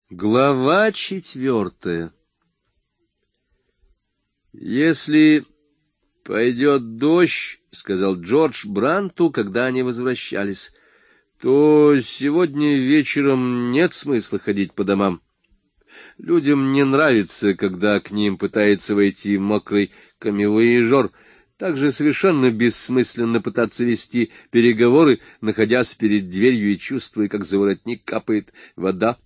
Глава 4. «Если пойдет дождь, — сказал Джордж Бранту, когда они возвращались, — то сегодня вечером нет смысла ходить по домам. Людям не нравится, когда к ним пытается войти мокрый камевояжер. Также совершенно бессмысленно пытаться вести переговоры, находясь перед дверью и чувствуя, как за воротник капает вода».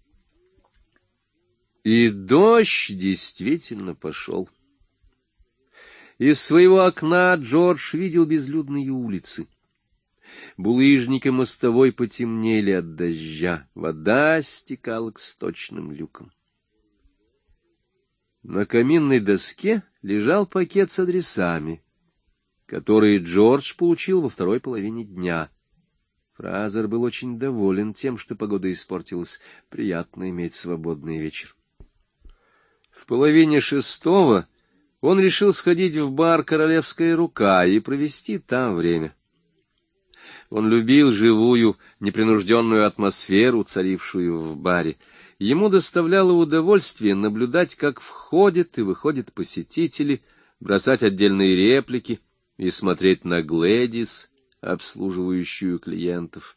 И дождь действительно пошел. Из своего окна Джордж видел безлюдные улицы. Булыжники мостовой потемнели от дождя, вода стекала к сточным люкам. На каминной доске лежал пакет с адресами, которые Джордж получил во второй половине дня. Фразер был очень доволен тем, что погода испортилась. Приятно иметь свободный вечер. В половине шестого он решил сходить в бар «Королевская рука» и провести там время. Он любил живую, непринужденную атмосферу, царившую в баре. Ему доставляло удовольствие наблюдать, как входят и выходят посетители, бросать отдельные реплики и смотреть на Глэдис, обслуживающую клиентов.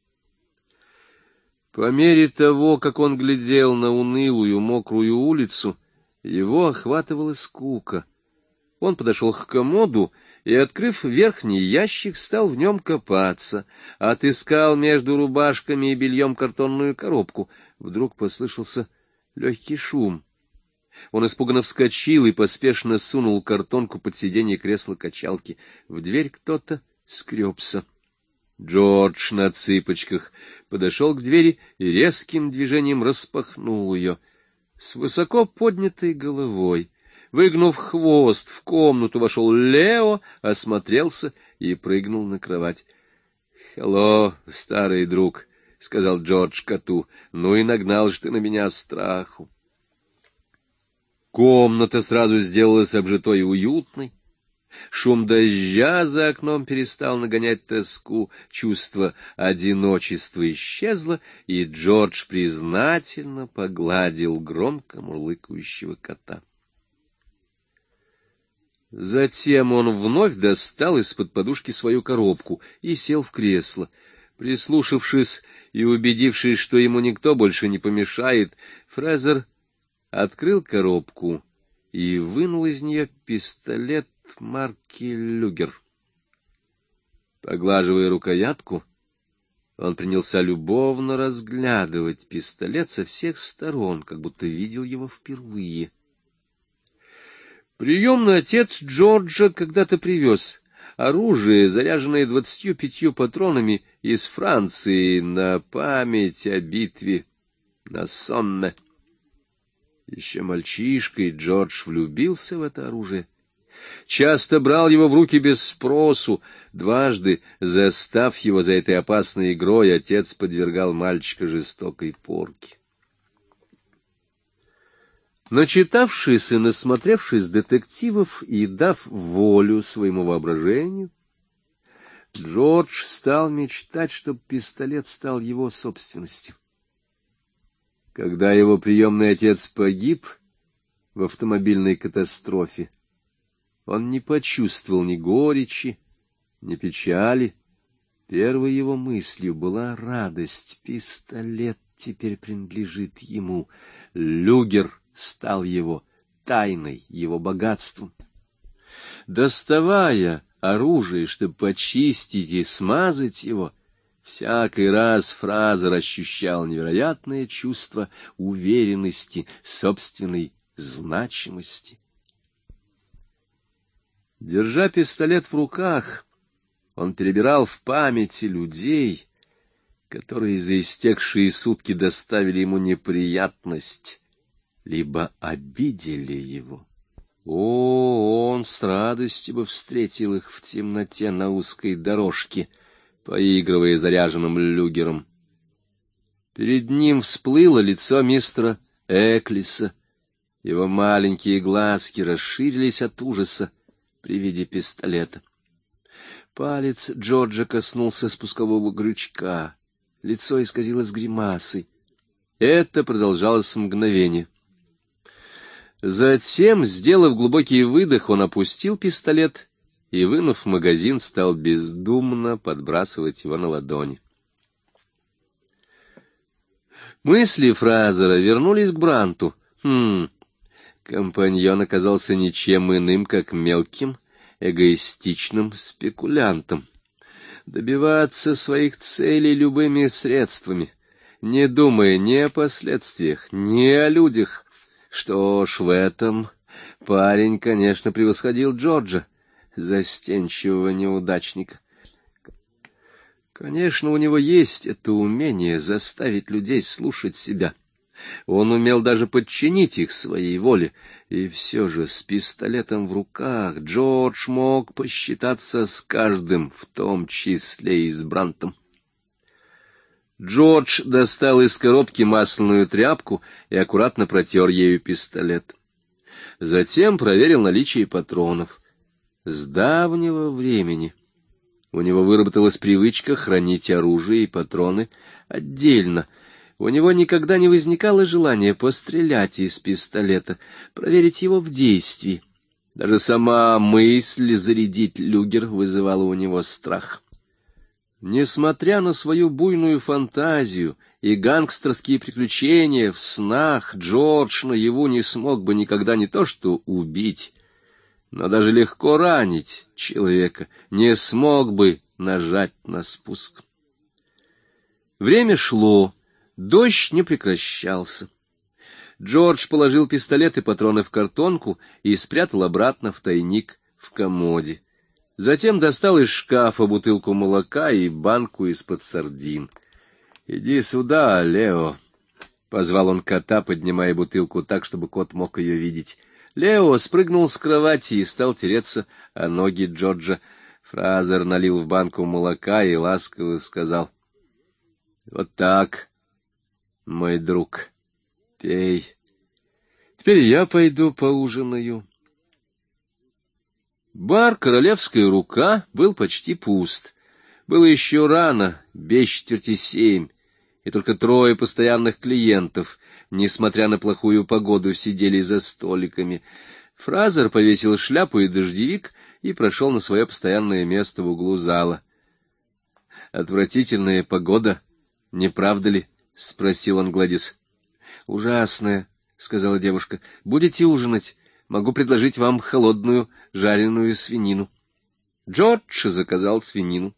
По мере того, как он глядел на унылую, мокрую улицу, его охватывала скука. Он подошел к комоду и, открыв верхний ящик, стал в нем копаться, отыскал между рубашками и бельем картонную коробку. Вдруг послышался легкий шум. Он испуганно вскочил и поспешно сунул картонку под сиденье кресла-качалки. В дверь кто-то скребся. Джордж на цыпочках подошел к двери и резким движением распахнул ее. С высоко поднятой головой, выгнув хвост, в комнату вошел Лео, осмотрелся и прыгнул на кровать. — «Хелло, старый друг», — сказал Джордж коту, — «ну и нагнал же ты на меня страху». Комната сразу сделалась обжитой и уютной. Шум дождя за окном перестал нагонять тоску, чувство одиночества исчезло, и Джордж признательно погладил громко мурлыкающего кота. Затем он вновь достал из-под подушки свою коробку и сел в кресло. Прислушавшись и убедившись, что ему никто больше не помешает, Фрезер открыл коробку и вынул из нее пистолет марки «Люгер». Поглаживая рукоятку, он принялся любовно разглядывать пистолет со всех сторон, как будто видел его впервые. Приемный отец Джорджа когда-то привез оружие, заряженное 25 патронами из Франции на память о битве на Сонне. Еще мальчишкой Джордж влюбился в это оружие. Часто брал его в руки без спросу. Дважды, застав его за этой опасной игрой, отец подвергал мальчика жестокой порке. Начитавшись и насмотревшись детективов и дав волю своему воображению, Джордж стал мечтать, чтобы пистолет стал его собственностью. Когда его приемный отец погиб в автомобильной катастрофе, он не почувствовал ни горечи, ни печали. Первой его мыслью была радость. Пистолет теперь принадлежит ему. Люгер стал его тайной, его богатством. Доставая оружие, чтобы почистить и смазать его, всякий раз Фразер ощущал невероятное чувство уверенности, собственной значимости. Держа пистолет в руках, он перебирал в памяти людей, которые за истекшие сутки доставили ему неприятность, либо обидели его. О, он с радостью бы встретил их в темноте на узкой дорожке, поигрывая заряженным люгером. Перед ним всплыло лицо мистера Эклиса. Его маленькие глазки расширились от ужаса при виде пистолета. Палец Джорджа коснулся спускового крючка. Лицо исказилось гримасой. Это продолжалось мгновение. Затем, сделав глубокий выдох, он опустил пистолет и, вынув магазин, стал бездумно подбрасывать его на ладони. Мысли Фразера вернулись к Бранту. Компаньон оказался ничем иным, как мелким, эгоистичным спекулянтом. Добиваться своих целей любыми средствами, не думая ни о последствиях, ни о людях. Что ж, в этом парень, конечно, превосходил Джорджа, застенчивого неудачника. Конечно, у него есть это умение заставить людей слушать себя. Он умел даже подчинить их своей воле, и все же с пистолетом в руках Джордж мог посчитаться с каждым, в том числе и с Брантом. Джордж достал из коробки масляную тряпку и аккуратно протер ею пистолет. Затем проверил наличие патронов. С давнего времени у него выработалась привычка хранить оружие и патроны отдельно. У него никогда не возникало желания пострелять из пистолета, проверить его в действии. Даже сама мысль зарядить люгер вызывала у него страх. Несмотря на свою буйную фантазию и гангстерские приключения в снах, Джордж наяву не смог бы никогда не то что убить, но даже легко ранить человека, не смог бы нажать на спуск. Время шло. Дождь не прекращался. Джордж положил пистолет и патроны в картонку и спрятал обратно в тайник в комоде. Затем достал из шкафа бутылку молока и банку из-под сардин. — Иди сюда, Лео, — позвал он кота, поднимая бутылку так, чтобы кот мог ее видеть. Лео спрыгнул с кровати и стал тереться о ноги Джорджа. Фразер налил в банку молока и ласково сказал: — Вот так, мой друг, пей. Теперь я пойду поужинаю. Бар «Королевская рука» был почти пуст. Было еще рано, без 6:45, и только 3 постоянных клиентов, несмотря на плохую погоду, сидели за столиками. Фразер повесил шляпу и дождевик и прошел на свое постоянное место в углу зала. — Отвратительная погода, не правда ли? — спросил он Глэдис. — Ужасная, — сказала девушка. — Будете ужинать? Могу предложить вам холодную жареную свинину. Джордж заказал свинину.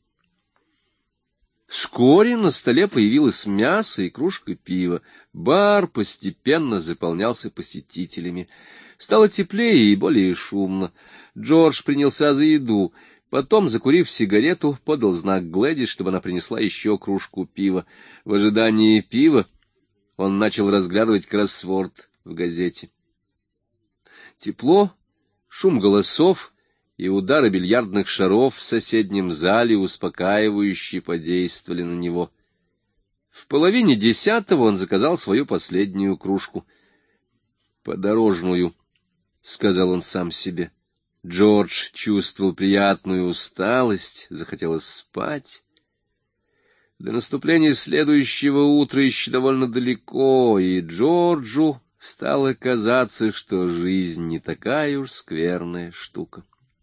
Вскоре на столе появилось мясо и кружка пива. Бар постепенно заполнялся посетителями. Стало теплее и более шумно. Джордж принялся за еду. Потом, закурив сигарету, подал знак Глэдис, чтобы она принесла еще кружку пива. В ожидании пива он начал разглядывать кроссворд в газете. Тепло, шум голосов и удары бильярдных шаров в соседнем зале успокаивающе подействовали на него. В 9:30 он заказал свою последнюю кружку. «Подорожную», — сказал он сам себе. Джордж чувствовал приятную усталость, захотелось спать. До наступления следующего утра еще довольно далеко, и Джорджу стало казаться, что жизнь не такая уж скверная штука.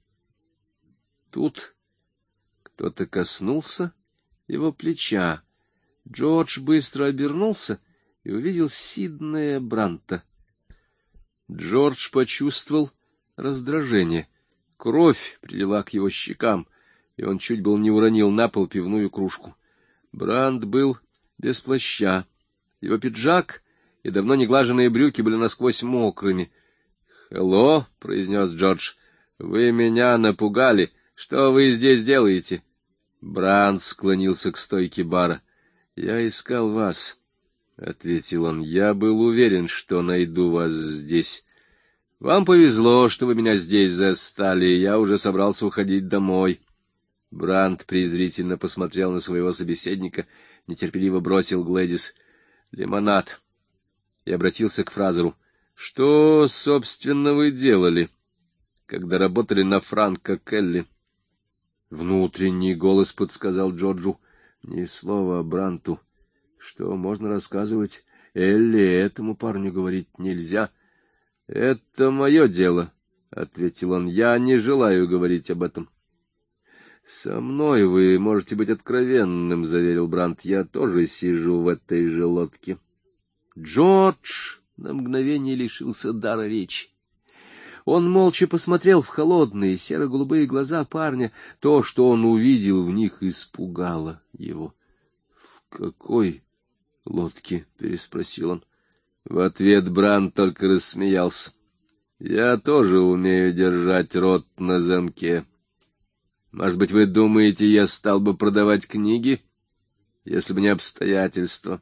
Тут кто-то коснулся его плеча. Джордж быстро обернулся и увидел Сиднея Бранта. Джордж почувствовал раздражение. Кровь прилила к его щекам, и он чуть было не уронил на пол пивную кружку. Брант был без плаща. Его пиджак и давно неглаженные брюки были насквозь мокрыми. «Хелло», — произнес Джордж, — «вы меня напугали. Что вы здесь делаете?» Брант склонился к стойке бара. «Я искал вас», — ответил он. «Я был уверен, что найду вас здесь. Вам повезло, что вы меня здесь застали. Я уже собрался уходить домой». Брант презрительно посмотрел на своего собеседника, нетерпеливо бросил Глэдис: «Лимонад», и обратился к Фразеру. «Что, собственно, вы делали, когда работали на Франка Келли?» Внутренний голос подсказал Джорджу: «Ни слова Бранту. Что можно рассказывать? Элли этому парню говорить нельзя. — Это мое дело, — ответил он, — я не желаю говорить об этом. — Со мной вы можете быть откровенным, — заверил Брандт, — я тоже сижу в этой же лодке. Джордж на мгновение лишился дара речи. Он молча посмотрел в холодные серо-голубые глаза парня. То, что он увидел в них, испугало его. — В какой лодке? — переспросил он. В ответ Брандт только рассмеялся. — Я тоже умею держать рот на замке. Может быть, вы думаете, я стал бы продавать книги, если бы не обстоятельства?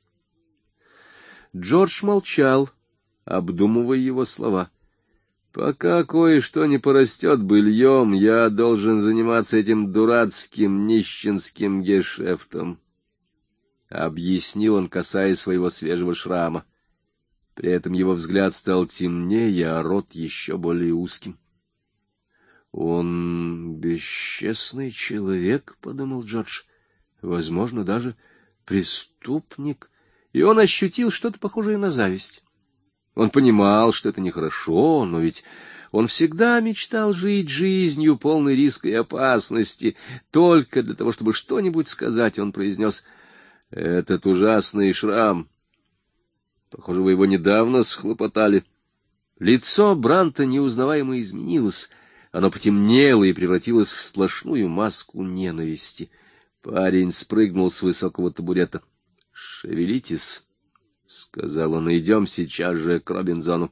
Джордж молчал, обдумывая его слова. — Пока кое-что не порастет быльем, я должен заниматься этим дурацким нищенским гешефтом, — объяснил он, касаясь своего свежего шрама. При этом его взгляд стал темнее, а рот еще более узким. — Он бесчестный человек, — подумал Джордж, — возможно, даже преступник. И он ощутил что-то похожее на зависть. Он понимал, что это нехорошо, но ведь он всегда мечтал жить жизнью, полной риска и опасности. Только для того, чтобы что-нибудь сказать, он произнес: «Этот ужасный шрам. Похоже, вы его недавно схлопотали». Лицо Брандта неузнаваемо изменилось. Оно потемнело и превратилось в сплошную маску ненависти. Парень спрыгнул с высокого табурета. — Шевелитесь, — сказал он, — идем сейчас же к Робинзону.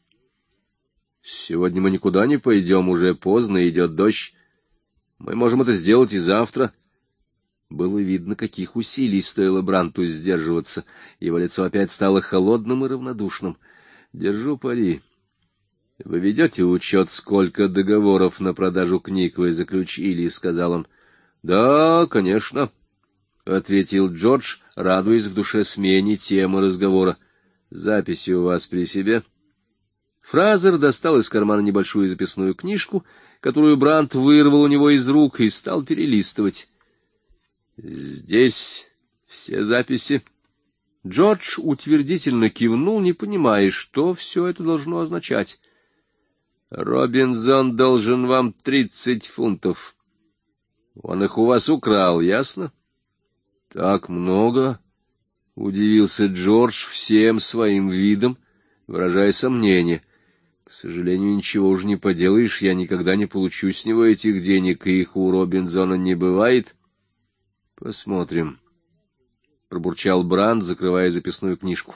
— Сегодня мы никуда не пойдем, уже поздно, идет дождь. Мы можем это сделать и завтра. Было видно, каких усилий стоило Брандту сдерживаться. Его лицо опять стало холодным и равнодушным. — Держу пари. Вы ведете учет, сколько договоров на продажу книг вы заключили, — сказал он. — Да, конечно, — ответил Джордж, радуясь в душе смене темы разговора. — Записи у вас при себе? Фразер достал из кармана небольшую записную книжку, которую Брандт вырвал у него из рук и стал перелистывать. — Здесь все записи. Джордж утвердительно кивнул, не понимая, что все это должно означать. — Робинзон должен вам 30 фунтов. Он их у вас украл, ясно? — Так много? — удивился Джордж всем своим видом, выражая сомнение. — К сожалению, ничего уже не поделаешь, я никогда не получу с него этих денег, и их у Робинзона не бывает. — Посмотрим, — пробурчал Брандт, закрывая записную книжку.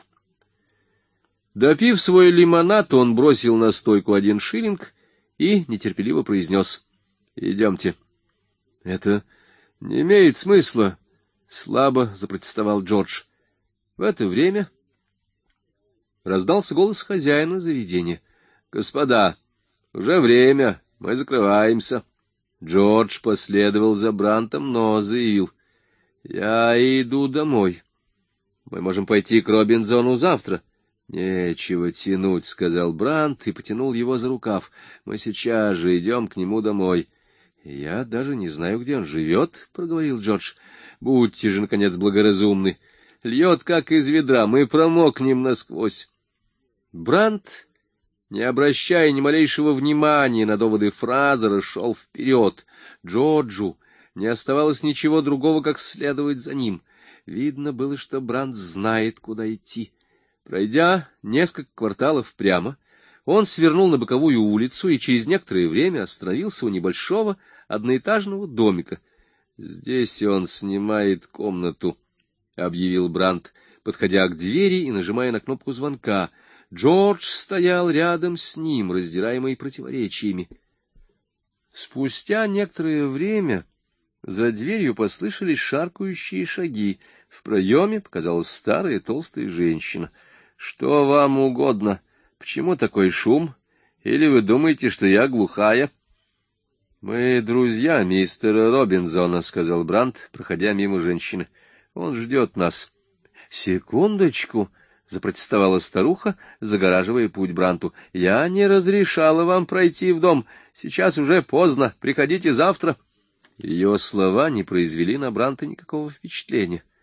Допив свой лимонад, он бросил на стойку 1 шиллинг и нетерпеливо произнес: — Идемте. — Это не имеет смысла, — слабо запротестовал Джордж. В это время раздался голос хозяина заведения. — Господа, уже время, мы закрываемся. Джордж последовал за Брандтом, но заявил: — Я иду домой. Мы можем пойти к Робинзону завтра. — Нечего тянуть, — сказал Брандт и потянул его за рукав. — Мы сейчас же идем к нему домой. — Я даже не знаю, где он живет, — проговорил Джордж. — Будьте же, наконец, благоразумны. Льет, как из ведра, мы промокнем насквозь. Брандт, не обращая ни малейшего внимания на доводы Фразера, шел вперед. Джорджу не оставалось ничего другого, как следовать за ним. Видно было, что Брандт знает, куда идти. Пройдя несколько кварталов прямо, он свернул на боковую улицу и через некоторое время остановился у небольшого одноэтажного домика. — Здесь он снимает комнату, — объявил Брандт, подходя к двери и нажимая на кнопку звонка. Джордж стоял рядом с ним, раздираемый противоречиями. Спустя некоторое время за дверью послышались шаркающие шаги. В проеме показалась старая толстая женщина. — Что вам угодно? Почему такой шум? Или вы думаете, что я глухая? — Мы друзья мистера Робинзона, — сказал Брандт, проходя мимо женщины. — Он ждет нас. — Секундочку, — запротестовала старуха, загораживая путь Брандту. — Я не разрешала вам пройти в дом. Сейчас уже поздно. Приходите завтра. Ее слова не произвели на Брандта никакого впечатления.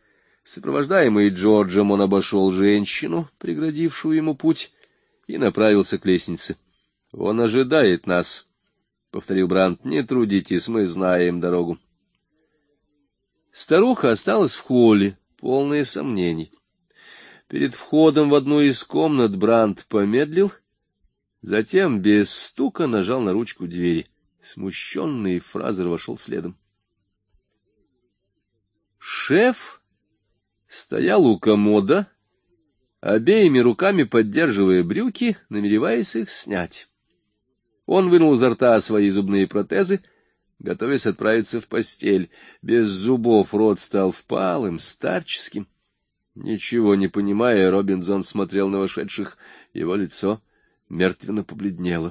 Сопровождаемый Джорджем, он обошел женщину, преградившую ему путь, и направился к лестнице. — Он ожидает нас, — повторил Брандт. — Не трудитесь, мы знаем дорогу. Старуха осталась в холле, полная сомнений. Перед входом в одну из комнат Брандт помедлил, затем без стука нажал на ручку двери. Смущенный Фразер вошел следом. Шеф стоял у комода, обеими руками поддерживая брюки, намереваясь их снять. Он вынул изо рта свои зубные протезы, готовясь отправиться в постель. Без зубов рот стал впалым, старческим. Ничего не понимая, Робинзон смотрел на вошедших. Его лицо мертвенно побледнело.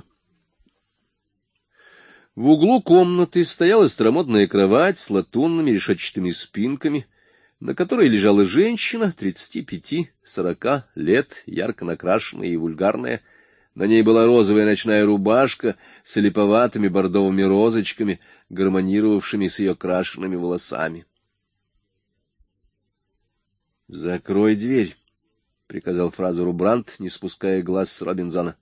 В углу комнаты стояла старомодная кровать с латунными решетчатыми спинками, на которой лежала женщина 35-40 лет, ярко накрашенная и вульгарная. На ней была розовая ночная рубашка с липоватыми бордовыми розочками, гармонировавшими с ее крашенными волосами. — Закрой дверь, — приказал Фразеру Брандт, не спуская глаз с Робинзона.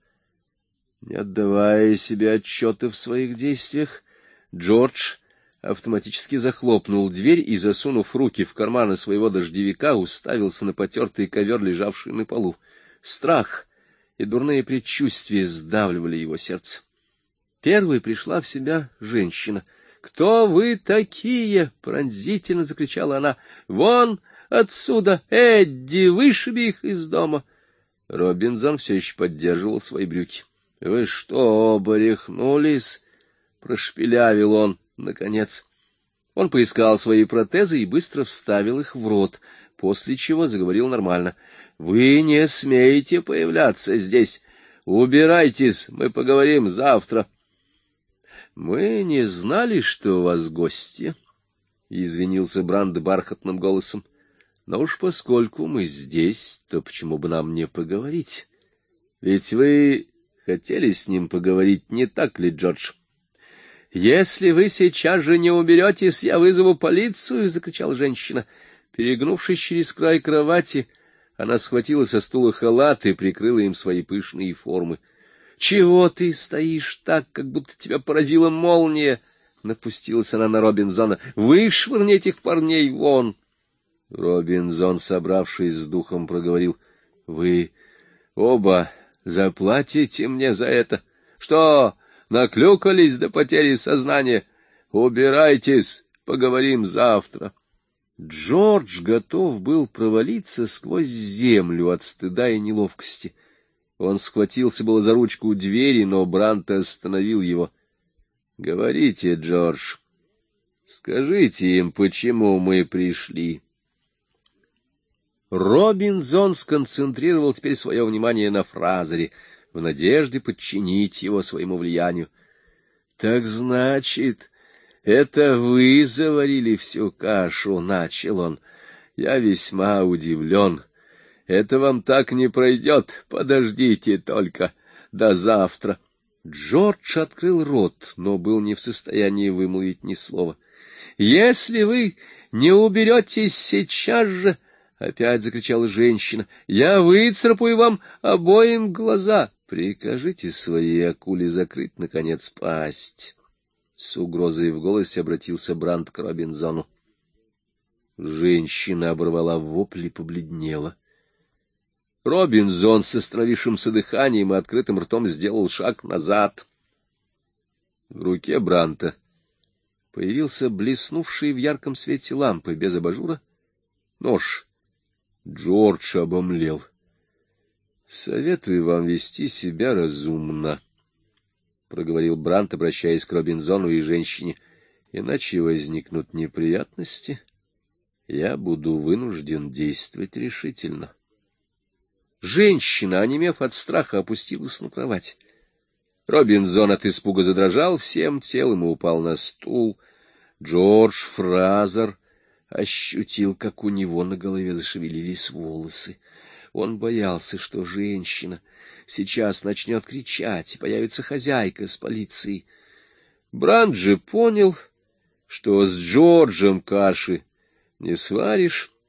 Не отдавая себе отчета в своих действиях, Джордж автоматически захлопнул дверь и, засунув руки в карманы своего дождевика, уставился на потертый ковер, лежавший на полу. Страх и дурные предчувствия сдавливали его сердце. Первой пришла в себя женщина. — Кто вы такие? — пронзительно закричала она. — Вон отсюда! Эдди, вышиби их из дома! Робинзон все еще поддерживал свои брюки. — Вы что, оба рехнулись? — прошепелявил он, наконец. Он поискал свои протезы и быстро вставил их в рот, после чего заговорил нормально. — Вы не смеете появляться здесь. Убирайтесь, мы поговорим завтра. — Мы не знали, что у вас гости, — извинился Брандт бархатным голосом. — Но уж поскольку мы здесь, то почему бы нам не поговорить? Ведь вы хотели с ним поговорить, не так ли, Джордж? — Если вы сейчас же не уберетесь, я вызову полицию! — закричала женщина. Перегнувшись через край кровати, она схватила со стула халат и прикрыла им свои пышные формы. — Чего ты стоишь так, как будто тебя поразила молния? — напустилась она на Робинзона. — Вышвырни этих парней вон! Робинзон, собравшись с духом, проговорил. — Вы оба заплатите мне за это. Что, наклюкались до потери сознания? Убирайтесь, поговорим завтра. Джордж готов был провалиться сквозь землю от стыда и неловкости. Он схватился было за ручку двери, но Брандт остановил его. — Говорите, Джордж, скажите им, почему мы пришли. Робинзон сконцентрировал теперь свое внимание на Фразере, в надежде подчинить его своему влиянию. — Так значит, это вы заварили всю кашу, — начал он. — Я весьма удивлен. Это вам так не пройдет. Подождите только до завтра. Джордж открыл рот, но был не в состоянии вымолвить ни слова. — Если вы не уберетесь сейчас же, — опять закричала женщина, — я выцарапаю вам обоим глаза. Прикажите своей акуле закрыть, наконец, пасть. С угрозой в голосе обратился Брандт к Робинзону. Женщина оборвала вопль и побледнела. Робинзон с остановившимся дыханием и открытым ртом сделал шаг назад. В руке Брандта появился блеснувший в ярком свете лампы без абажура нож. Джордж обомлел. — Советую вам вести себя разумно, — проговорил Брандт, обращаясь к Робинзону и женщине, — иначе возникнут неприятности. Я буду вынужден действовать решительно. Женщина, онемев от страха, опустилась на кровать. Робинзон от испуга задрожал всем телом и упал на стул. Джордж Фразер ощутил, как у него на голове зашевелились волосы. Он боялся, что женщина сейчас начнет кричать, и появится хозяйка с полицией. Брандт же понял, что с Джорджем каши не сваришь,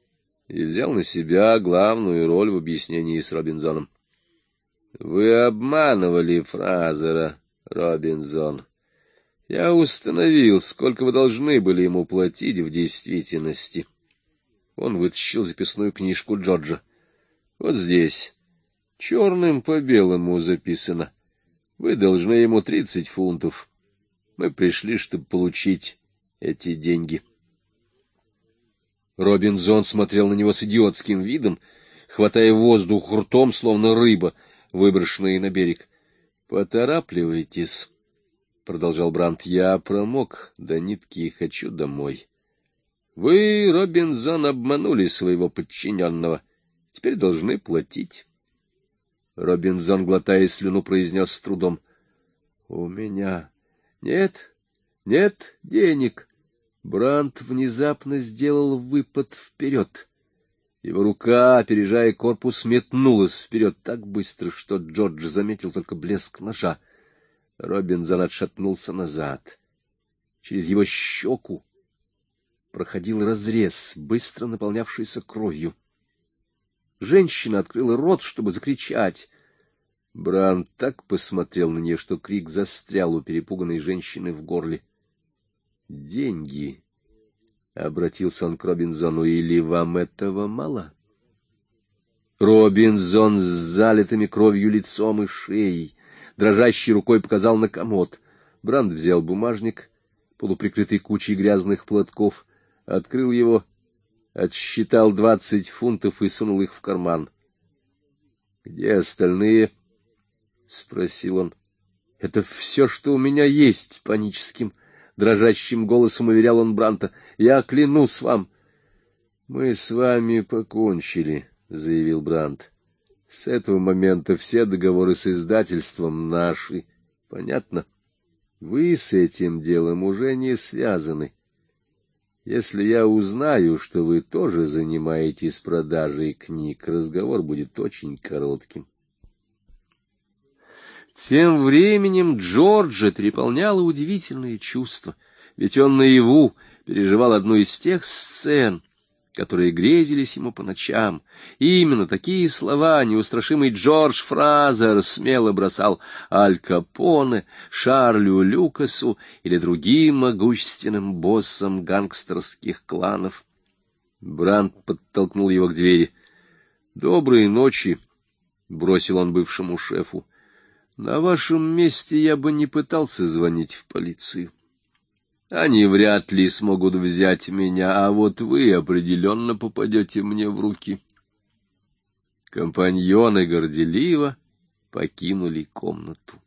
и взял на себя главную роль в объяснении с Робинзоном. — Вы обманывали Фразера, Робинзон. Я установил, сколько вы должны были ему платить в действительности. Он вытащил записную книжку Джорджа. Вот здесь, черным по белому записано. Вы должны ему 30 фунтов. Мы пришли, чтобы получить эти деньги. Робинзон смотрел на него с идиотским видом, хватая воздух ртом, словно рыба, выброшенная на берег. — Поторапливайтесь, — продолжал Брандт. — Я промок до нитки и хочу домой. Вы, Робинзон, обманули своего подчиненного. Теперь должны платить. Робинзон, глотая слюну, произнес с трудом: — У меня нет денег. Брандт внезапно сделал выпад вперед. Его рука, опережая корпус, метнулась вперед так быстро, что Джордж заметил только блеск ножа. Робинзон отшатнулся назад. Через его щеку проходил разрез, быстро наполнявшийся кровью. Женщина открыла рот, чтобы закричать. Брандт так посмотрел на нее, что крик застрял у перепуганной женщины в горле. — Деньги, — обратился он к Робинзону, — или вам этого мало? Робинзон с залитыми кровью лицом и шеей дрожащей рукой показал на комод. Брандт взял бумажник, полуприкрытый кучей грязных платков, открыл его, отсчитал 20 фунтов и сунул их в карман. — Где остальные? — спросил он. — Это все, что у меня есть, — паническим, дрожащим голосом уверял он Брандта. — Я клянусь вам. — Мы с вами покончили, — заявил Брандт. — С этого момента все договоры с издательством наши. Понятно? Вы с этим делом уже не связаны. Если я узнаю, что вы тоже занимаетесь продажей книг, разговор будет очень коротким. Тем временем Джорджа переполняло удивительное чувство, ведь он наяву переживал одну из тех сцен, которые грезились ему по ночам. И именно такие слова неустрашимый Джордж Фразер смело бросал Аль Капоне, Шарлю Люкасу или другим могущественным боссам гангстерских кланов. Брандт подтолкнул его к двери. — Доброй ночи, — бросил он бывшему шефу. — На вашем месте я бы не пытался звонить в полицию. Они вряд ли смогут взять меня, а вот вы определенно попадете мне в руки. Компаньоны горделиво покинули комнату.